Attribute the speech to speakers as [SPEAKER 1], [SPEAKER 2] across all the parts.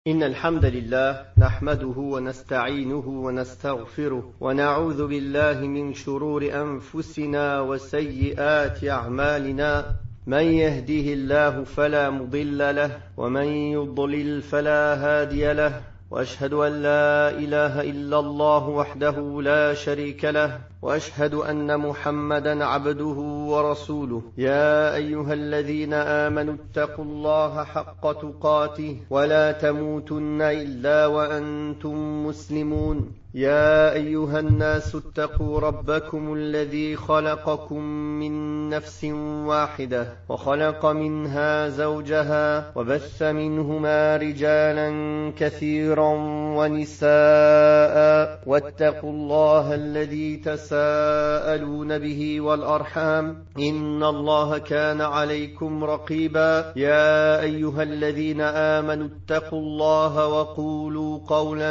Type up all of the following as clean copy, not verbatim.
[SPEAKER 1] إن الحمد لله نحمده ونستعينه ونستغفره ونعوذ بالله من شرور أنفسنا وسيئات أعمالنا من يهده الله فلا مضل له ومن يضلل فلا هادي له وأشهد أن لا إله إلا الله وحده لا شريك له وأشهد أن محمدا عبده ورسوله يا أيها الذين آمنوا اتقوا الله حق تقاته ولا تموتن إلا وأنتم مسلمون يا أيها الناس اتقوا ربكم الذي خلقكم من نفس واحدة وخلق منها زوجها وبث منهما رجالا كثيرا ونساء واتقوا الله الذي تساءلون به والأرحام إن الله كان عليكم رقيبا يا أيها الذين آمنوا اتقوا الله وقولوا قولا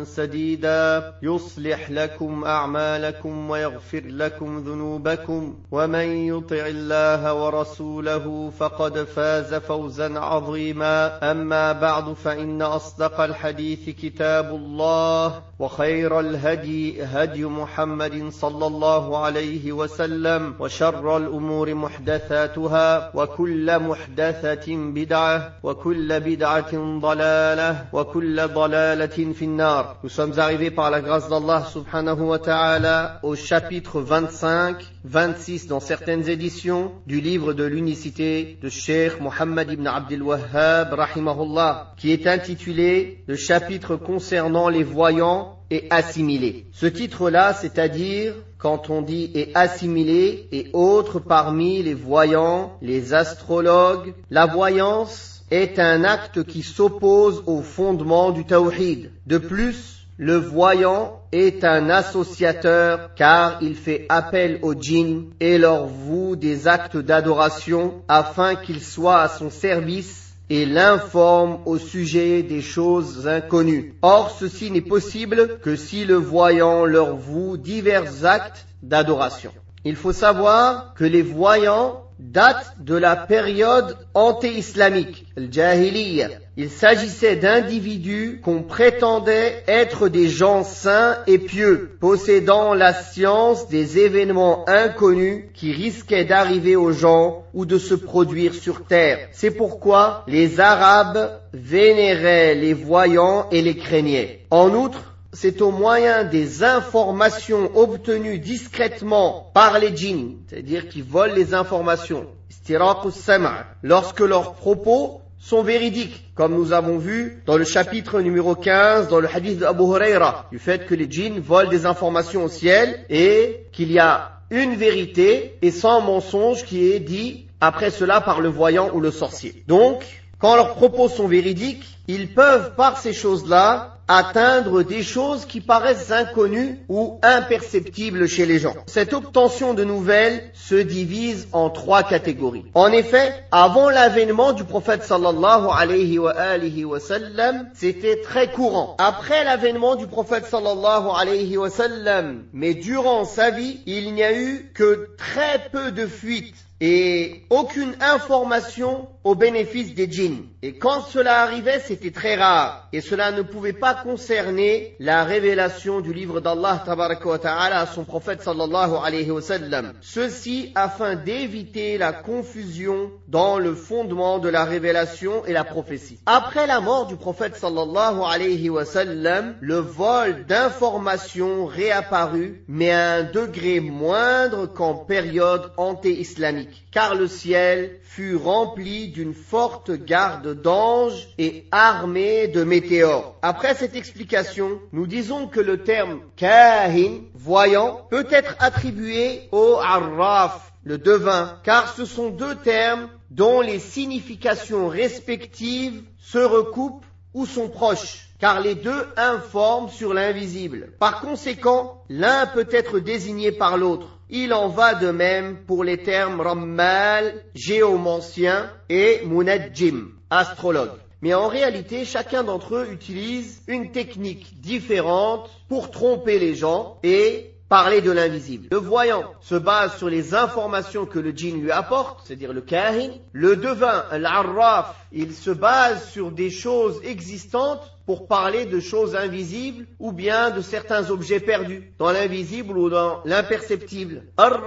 [SPEAKER 1] سديدا يصلح لكم أعمالكم ويغفر لكم ذنوبكم ومن يطع الله ورسوله فقد فاز فوزا عظيما أما بعد فإن أصدق الحديث كتاب الله وخير الهدي هدي محمد صلى الله عليه وسلم وشر الأمور محدثاتها وكل محدثة بدعة وكل بدعة ضلالة وكل ضلالة في النار. Nous sommes arrivés par la grâce d'Allah subhanahu wa ta'ala au chapitre 25, 26 dans certaines éditions du livre de l'unicité de Cheikh Mohammed ibn Abdel Wahhab rahimahullah, qui est intitulé le chapitre concernant les voyants et assimilés. Ce titre-là, c'est-à-dire quand on dit et assimilés et autres parmi les voyants, les astrologues, la voyance est un acte qui s'oppose au fondement du tawhid. De plus, le voyant est un associateur car il fait appel aux djinns et leur voue des actes d'adoration afin qu'ils soient à son service et l'informe au sujet des choses inconnues. Or, ceci n'est possible que si le voyant leur voue divers actes d'adoration. Il faut savoir que les voyants datent de la période anté-islamique, le jahiliya. Il s'agissait d'individus qu'on prétendait être des gens saints et pieux, possédant la science des événements inconnus qui risquaient d'arriver aux gens ou de se produire sur terre. C'est pourquoi les Arabes vénéraient les voyants et les craignaient. En outre, c'est au moyen des informations obtenues discrètement par les djinns, c'est-à-dire qui volent les informations, lorsque leurs propos sont véridiques, comme nous avons vu dans le chapitre numéro 15, dans le hadith d'Abu Huraira, du fait que les djinns volent des informations au ciel et qu'il y a une vérité et sans mensonge qui est dit après cela par le voyant ou le sorcier. Donc, quand leurs propos sont véridiques, ils peuvent par ces choses-là atteindre des choses qui paraissent inconnues ou imperceptibles chez les gens. Cette obtention de nouvelles se divise en trois catégories. En effet, avant l'avènement du prophète sallallahu alayhi wa sallam, c'était très courant. Après l'avènement du prophète sallallahu alayhi wa sallam, mais durant sa vie, il n'y a eu que très peu de fuites et aucune information au bénéfice des djinns. Et quand cela arrivait, c'était très rare. Et cela ne pouvait pas concerner la révélation du livre d'Allah tabaraka wa ta'ala à son prophète sallallahu alayhi wa sallam. Ceci afin d'éviter la confusion dans le fondement de la révélation et la prophétie. Après la mort du prophète sallallahu alayhi wa sallam, le vol d'informations réapparut, mais à un degré moindre qu'en période anté-islamique. Car le ciel fut rempli d'une forte garde d'anges et armé de météores. Après cette explication, nous disons que le terme kahin, voyant, peut être attribué au arraf, le devin, car ce sont deux termes dont les significations respectives se recoupent ou sont proches, car les deux informent sur l'invisible. Par conséquent, l'un peut être désigné par l'autre. Il en va de même pour les termes rammal, géomancien, et munajjim, astrologue. Mais en réalité, chacun d'entre eux utilise une technique différente pour tromper les gens et parler de l'invisible. Le voyant se base sur les informations que le djinn lui apporte, c'est-à-dire le kahin. Le devin, l'arraf, il se base sur des choses existantes pour parler de choses invisibles ou bien de certains objets perdus, dans l'invisible ou dans l'imperceptible.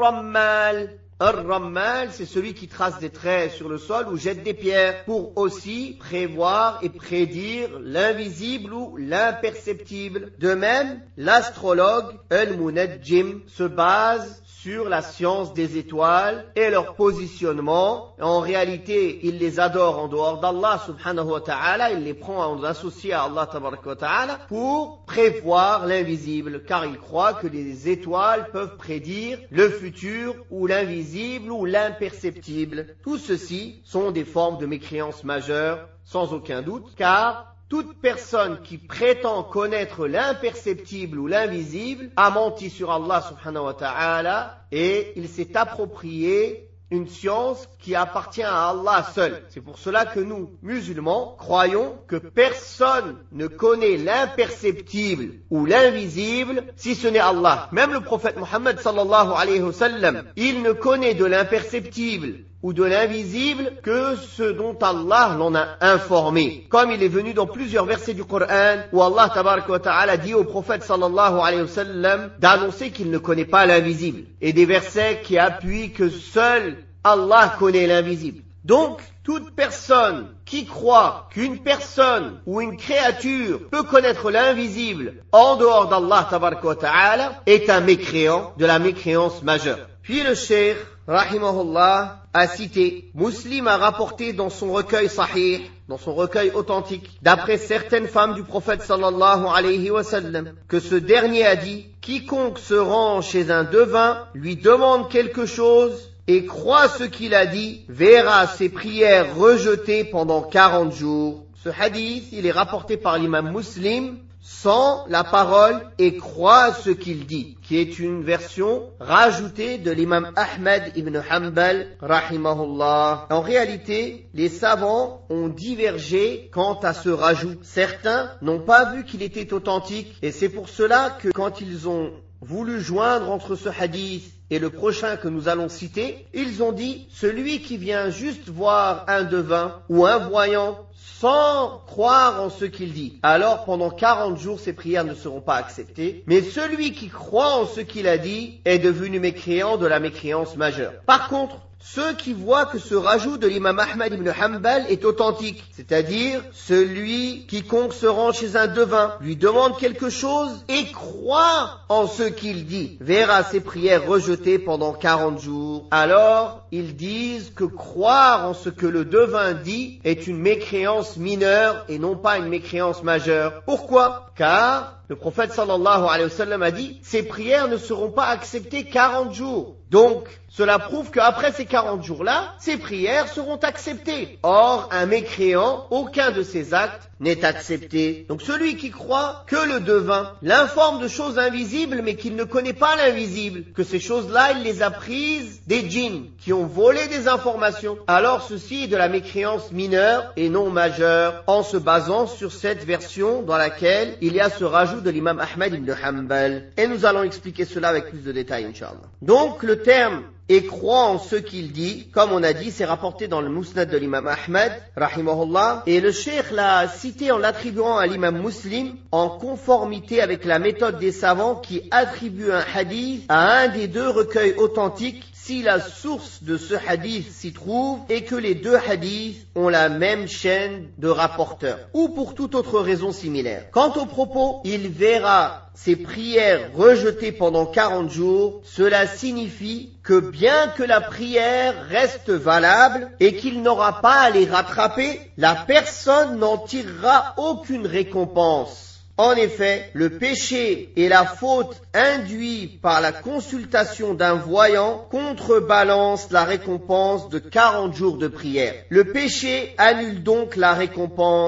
[SPEAKER 1] Ar-Rammal, c'est celui qui trace des traits sur le sol ou jette des pierres pour aussi prévoir et prédire l'invisible ou l'imperceptible. De même, l'astrologue, Al-Munajjim, se base sur la science des étoiles et leur positionnement. En réalité, il les adore en dehors d'Allah subhanahu wa ta'ala, il les prend en associé à Allah tabaraka wa ta'ala pour prévoir l'invisible, car il croit que les étoiles peuvent prédire le futur ou l'invisible ou l'imperceptible. Tout ceci sont des formes de mécréance majeure, sans aucun doute, car toute personne qui prétend connaître l'imperceptible ou l'invisible a menti sur Allah subhanahu wa ta'ala et il s'est approprié une science qui appartient à Allah seul. C'est pour cela que nous, musulmans, croyons que personne ne connaît l'imperceptible ou l'invisible si ce n'est Allah. Même le prophète Mohammed sallallahu alayhi wa sallam, il ne connaît de l'imperceptible ou de l'invisible que ce dont Allah l'en a informé. Comme il est venu dans plusieurs versets du Coran où Allah tabaraka wa ta'ala dit au prophète sallallahu alayhi wa sallam d'annoncer qu'il ne connaît pas l'invisible. Et des versets qui appuient que seul Allah connaît l'invisible. Donc, toute personne qui croit qu'une personne ou une créature peut connaître l'invisible en dehors d'Allah tabaraka wa ta'ala est un mécréant de la mécréance majeure. Puis le cheikh, rahimahullah, a cité, Muslim a rapporté dans son recueil sahih, dans son recueil authentique, d'après certaines femmes du prophète sallallahu alayhi wa sallam, que ce dernier a dit, quiconque se rend chez un devin, lui demande quelque chose et croit ce qu'il a dit, verra ses prières rejetées pendant 40 jours. Ce hadith, il est rapporté par l'imam Muslim, sans la parole et croit ce qu'il dit, qui est une version rajoutée de l'imam Ahmad ibn Hanbal, rahimahullah. En réalité, les savants ont divergé quant à ce rajout. Certains n'ont pas vu qu'il était authentique, et c'est pour cela que quand ils ont voulu joindre entre ce hadith et le prochain que nous allons citer, ils ont dit, celui qui vient juste voir un devin ou un voyant sans croire en ce qu'il dit, alors pendant 40 jours ses prières ne seront pas acceptées, mais celui qui croit en ce qu'il a dit est devenu mécréant de la mécréance majeure. Par contre, ceux qui voient que ce rajout de l'imam Ahmad ibn Hanbal est authentique, c'est-à-dire celui quiconque se rend chez un devin, lui demande quelque chose et croit en ce qu'il dit, verra ses prières rejetées pendant 40 jours. Alors, ils disent que croire en ce que le devin dit est une mécréance mineure et non pas une mécréance majeure. Pourquoi ? Car le prophète sallallahu alayhi wa sallam a dit, ces prières ne seront pas acceptées 40 jours. Donc, cela prouve qu'après ces 40 jours-là, ces prières seront acceptées. Or, un mécréant, aucun de ses actes n'est accepté. Donc, celui qui croit que le devin l'informe de choses invisibles, mais qu'il ne connaît pas l'invisible, que ces choses-là, il les a prises des djinns qui ont volé des informations, alors ceci est de la mécréance mineure et non majeure, en se basant sur cette version dans laquelle il y a ce rajout de l'imam Ahmad ibn Hanbal. Et nous allons expliquer cela avec plus de détails, Inch'Allah. Donc, le terme et croit en ce qu'il dit, comme on a dit, c'est rapporté dans le Musnad de l'imam Ahmad, rahimahullah, et le cheikh l'a cité en l'attribuant à l'imam Muslim, en conformité avec la méthode des savants qui attribuent un hadith à un des deux recueils authentiques, si la source de ce hadith s'y trouve et que les deux hadiths ont la même chaîne de rapporteurs, ou pour toute autre raison similaire. Quant au propos, il verra ses prières rejetées pendant 40 jours, cela signifie que bien que la prière reste valable et qu'il n'aura pas à les rattraper, la personne n'en tirera aucune récompense. En effet, le péché et la faute induits par la consultation d'un voyant contrebalancent la récompense de 40 jours de prière. Le péché annule donc la récompense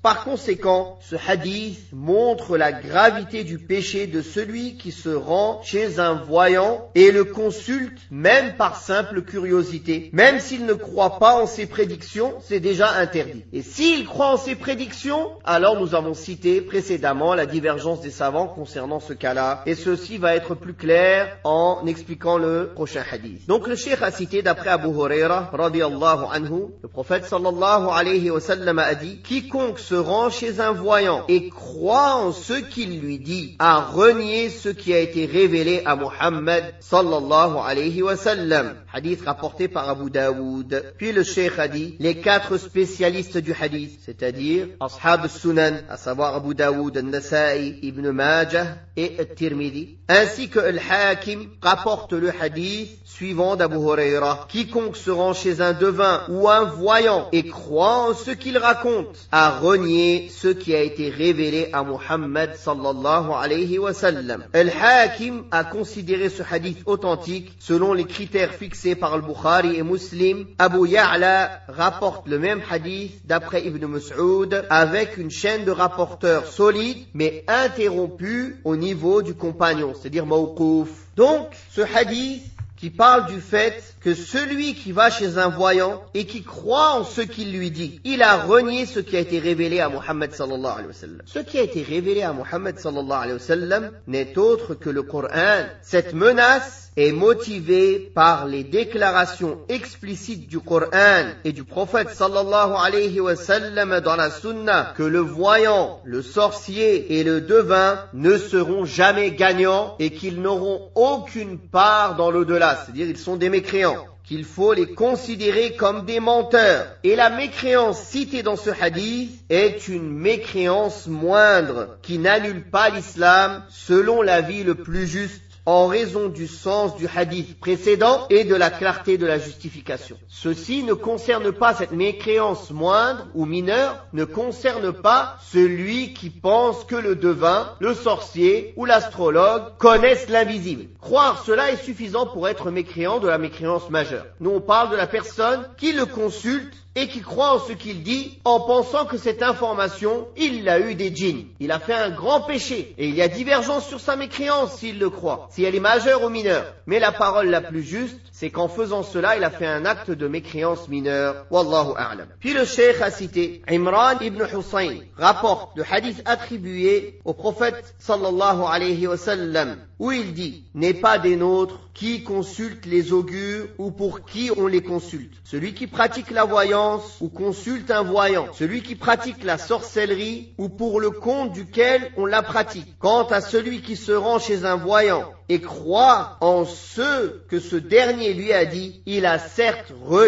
[SPEAKER 1] Par conséquent, ce hadith montre la gravité du péché de celui qui se rend chez un voyant et le consulte même par simple curiosité. Même s'il ne croit pas en ses prédictions, c'est déjà interdit. Et s'il croit en ses prédictions, alors nous avons cité précédemment la divergence des savants concernant ce cas-là. Et ceci va être plus clair en expliquant le prochain hadith. Donc le cheikh a cité d'après Abu Huraira, radiyallahu anhu, le prophète sallallahu alayhi wa sallam a dit, quiconque se rend chez un voyant et croit en ce qu'il lui dit, a renié ce qui a été révélé à Muhammad sallallahu alayhi wa sallam. Hadith rapporté par Abu Daoud. Puis le cheikh a dit, les 4 spécialistes du hadith, c'est-à-dire Ashab al-Sunan, à savoir Abu Daoud, al-Nasa'i, Ibn Majah et al-Tirmidhi, ainsi que al-Hakim, rapporte le hadith suivant d'Abu Huraira. Quiconque se rend chez un devin ou un voyant et croit en ce qu'il raconte, a renié ce qui a été révélé à Muhammad sallallahu alayhi wa sallam. Al-Hakim a considéré ce hadith authentique selon les critères fixés par Al-Bukhari et Muslim. Abu Ya'la rapporte le même hadith d'après Ibn Mas'ud avec une chaîne de rapporteurs solide mais interrompue au niveau du compagnon, c'est-à-dire mawqouf. Donc, ce hadith qui parle du fait que celui qui va chez un voyant et qui croit en ce qu'il lui dit, il a renié ce qui a été révélé à Muhammad sallallahu alayhi wa sallam. Ce qui a été révélé à Muhammad sallallahu alayhi wa sallam n'est autre que le Coran. Cette menace est motivée par les déclarations explicites du Coran et du prophète sallallahu alayhi wa sallam dans la sunna que le voyant, le sorcier et le devin ne seront jamais gagnants et qu'ils n'auront aucune part dans l'au-delà, c'est-à-dire ils sont des mécréants, qu'il faut les considérer comme des menteurs. Et la mécréance citée dans ce hadith est une mécréance moindre qui n'annule pas l'islam selon l'avis le plus juste, en raison du sens du hadith précédent et de la clarté de la justification. Ceci ne concerne pas cette mécréance moindre ou mineure, ne concerne pas celui qui pense que le devin, le sorcier ou l'astrologue connaissent l'invisible. Croire cela est suffisant pour être mécréant de la mécréance majeure. Nous on parle de la personne qui le consulte et qui croit en ce qu'il dit en pensant que cette information, il l'a eu des djinns. Il a fait un grand péché et il y a divergence sur sa mécréance s'il le croit, si elle est majeure ou mineure. Mais la parole la plus juste, c'est qu'en faisant cela, il a fait un acte de mécréance mineure. Wallahu a'lam. Puis le cheikh a cité Imran ibn Hussein, rapporte le hadith attribué au prophète sallallahu alayhi wa sallam, où il dit, n'est pas des nôtres qui consulte les augures ou pour qui on les consulte. Celui qui pratique la voyance ou consulte un voyant. Celui qui pratique la sorcellerie ou pour le compte duquel on la pratique. Quant à celui qui se rend chez un voyant et croit en ce que ce dernier lui a dit, il a certes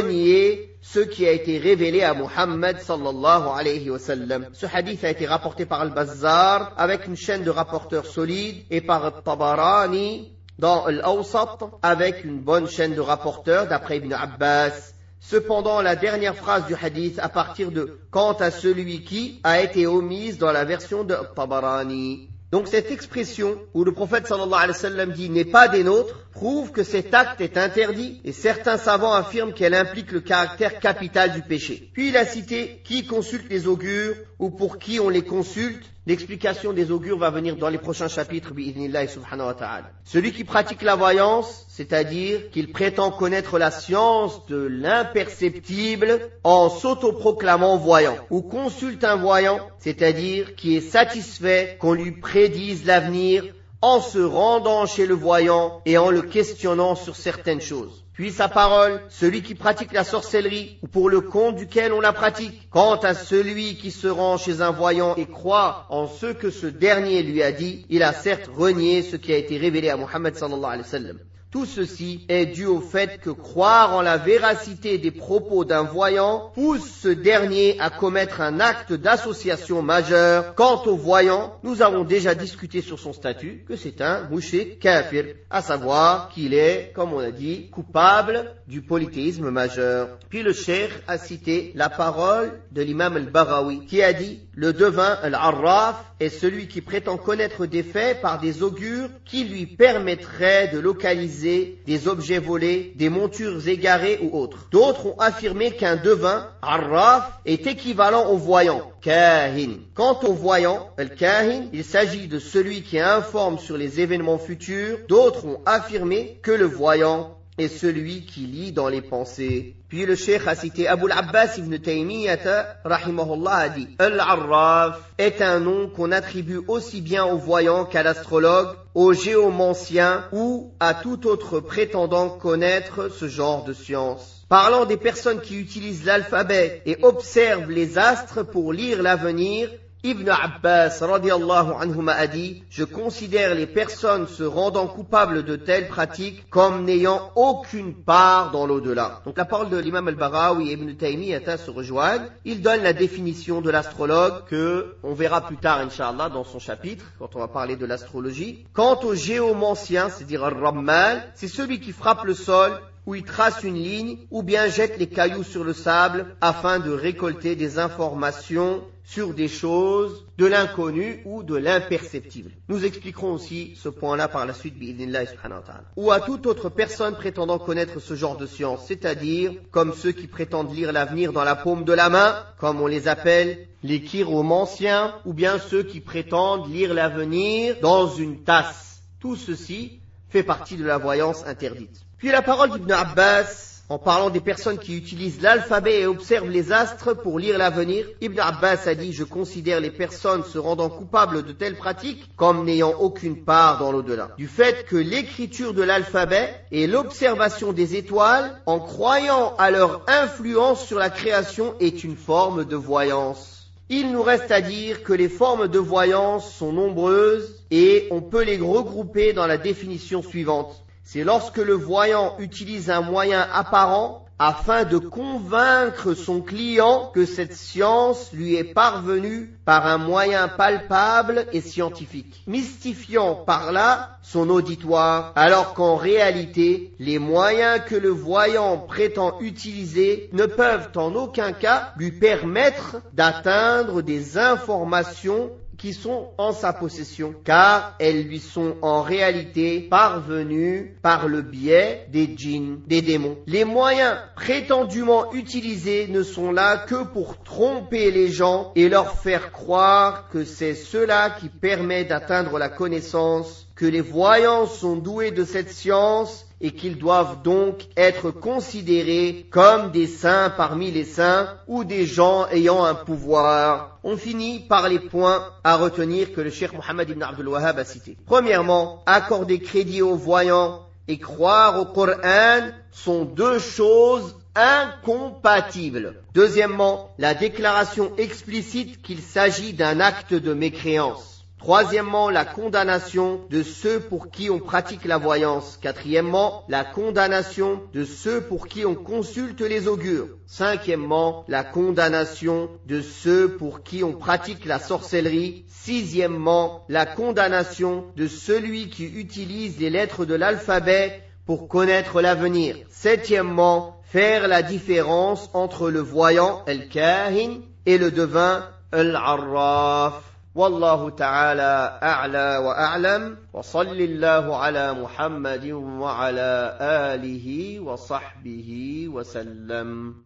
[SPEAKER 1] renié ce qui a été révélé à Muhammad sallallahu alayhi wa sallam. Ce hadith a été rapporté par Al-Bazzar avec une chaîne de rapporteurs solides et par Al-Tabarani dans Al-Awsat avec une bonne chaîne de rapporteurs d'après Ibn Abbas. Cependant, la dernière phrase du hadith à partir de « quant à celui qui » a été omise dans la version de Tabarani. Donc cette expression où le prophète sallallahu alayhi wa sallam dit « n'est pas des nôtres » prouve que cet acte est interdit et certains savants affirment qu'elle implique le caractère capital du péché. Puis il a cité qui consulte les augures ou pour qui on les consulte. L'explication des augures va venir dans les prochains chapitres, bi'idhnillahi subhanahu wa ta'ala. Celui qui pratique la voyance, c'est-à-dire qu'il prétend connaître la science de l'imperceptible en s'autoproclamant voyant, ou consulte un voyant, c'est-à-dire qui est satisfait qu'on lui prédise l'avenir en se rendant chez le voyant et en le questionnant sur certaines choses. Puis sa parole, celui qui pratique la sorcellerie ou pour le compte duquel on la pratique. Quant à celui qui se rend chez un voyant et croit en ce que ce dernier lui a dit, il a certes renié ce qui a été révélé à Muhammad sallallahu alayhi wa sallam. Tout ceci est dû au fait que croire en la véracité des propos d'un voyant pousse ce dernier à commettre un acte d'association majeur. Quant au voyant, nous avons déjà discuté sur son statut que c'est un mushrik kafir, à savoir qu'il est, comme on a dit, coupable du polythéisme majeur. Puis le cheikh a cité la parole de l'imam al-Baghawi qui a dit Le devin, al-arraf, est celui qui prétend connaître des faits par des augures qui lui permettraient de localiser des objets volés, des montures égarées ou autres. D'autres ont affirmé qu'un devin, arraf, est équivalent au voyant, kahin. Quant au voyant, al-kahin, il s'agit de celui qui informe sur les événements futurs. D'autres ont affirmé que le voyant est celui qui lit dans les pensées. Puis le cheikh a cité Abu al-Abbas ibn Taymiyyah, rahimahullah, a dit Al-Arraf est un nom qu'on attribue aussi bien au voyant qu'à l'astrologue, au géomancien ou à tout autre prétendant connaître ce genre de science. Parlant des personnes qui utilisent l'alphabet et observent les astres pour lire l'avenir, Ibn Abbas radiyallahu anhuma a dit « Je considère les personnes se rendant coupables de telles pratiques comme n'ayant aucune part dans l'au-delà. » Donc la parole de l'imam al-Barawi et Ibn Taymiyyah se rejoignent. Il donne la définition de l'astrologue que on verra plus tard, Inch'Allah, dans son chapitre, quand on va parler de l'astrologie. Quant au géomancien, c'est-à-dire al-Rammal, c'est celui qui frappe le sol, où il trace une ligne ou bien jette les cailloux sur le sable afin de récolter des informations sur des choses de l'inconnu ou de l'imperceptible. Nous expliquerons aussi ce point-là par la suite, bi'idhnillah subhanahu wa ta'ala. Ou à toute autre personne prétendant connaître ce genre de science, c'est-à-dire comme ceux qui prétendent lire l'avenir dans la paume de la main, comme on les appelle les chiromanciens, ou bien ceux qui prétendent lire l'avenir dans une tasse. Tout ceci fait partie de la voyance interdite. Puis la parole d'Ibn Abbas, en parlant des personnes qui utilisent l'alphabet et observent les astres pour lire l'avenir, Ibn Abbas a dit « Je considère les personnes se rendant coupables de telles pratiques comme n'ayant aucune part dans l'au-delà. » Du fait que l'écriture de l'alphabet et l'observation des étoiles, en croyant à leur influence sur la création, est une forme de voyance. Il nous reste à dire que les formes de voyance sont nombreuses et on peut les regrouper dans la définition suivante. C'est lorsque le voyant utilise un moyen apparent afin de convaincre son client que cette science lui est parvenue par un moyen palpable et scientifique, mystifiant par là son auditoire, alors qu'en réalité, les moyens que le voyant prétend utiliser ne peuvent en aucun cas lui permettre d'atteindre des informations qui sont en sa possession, car elles lui sont en réalité parvenues par le biais des djinns, des démons. Les moyens prétendument utilisés ne sont là que pour tromper les gens et leur faire croire que c'est cela qui permet d'atteindre la connaissance, que les voyants sont doués de cette science et qu'ils doivent donc être considérés comme des saints parmi les saints ou des gens ayant un pouvoir. On finit par les points à retenir que le cheikh Mohammed ibn Abdul Wahhab a cités. Premièrement, accorder crédit aux voyants et croire au Coran sont deux choses incompatibles. Deuxièmement, la déclaration explicite qu'il s'agit d'un acte de mécréance. Troisièmement, la condamnation de ceux pour qui on pratique la voyance. Quatrièmement, la condamnation de ceux pour qui on consulte les augures. Cinquièmement, la condamnation de ceux pour qui on pratique la sorcellerie. Sixièmement, la condamnation de celui qui utilise les lettres de l'alphabet pour connaître l'avenir. Septièmement, faire la différence entre le voyant, al-kahin, et le devin, al-arraf. والله تعالى أعلى وأعلم وصل الله على محمد وعلى آله وصحبه وسلم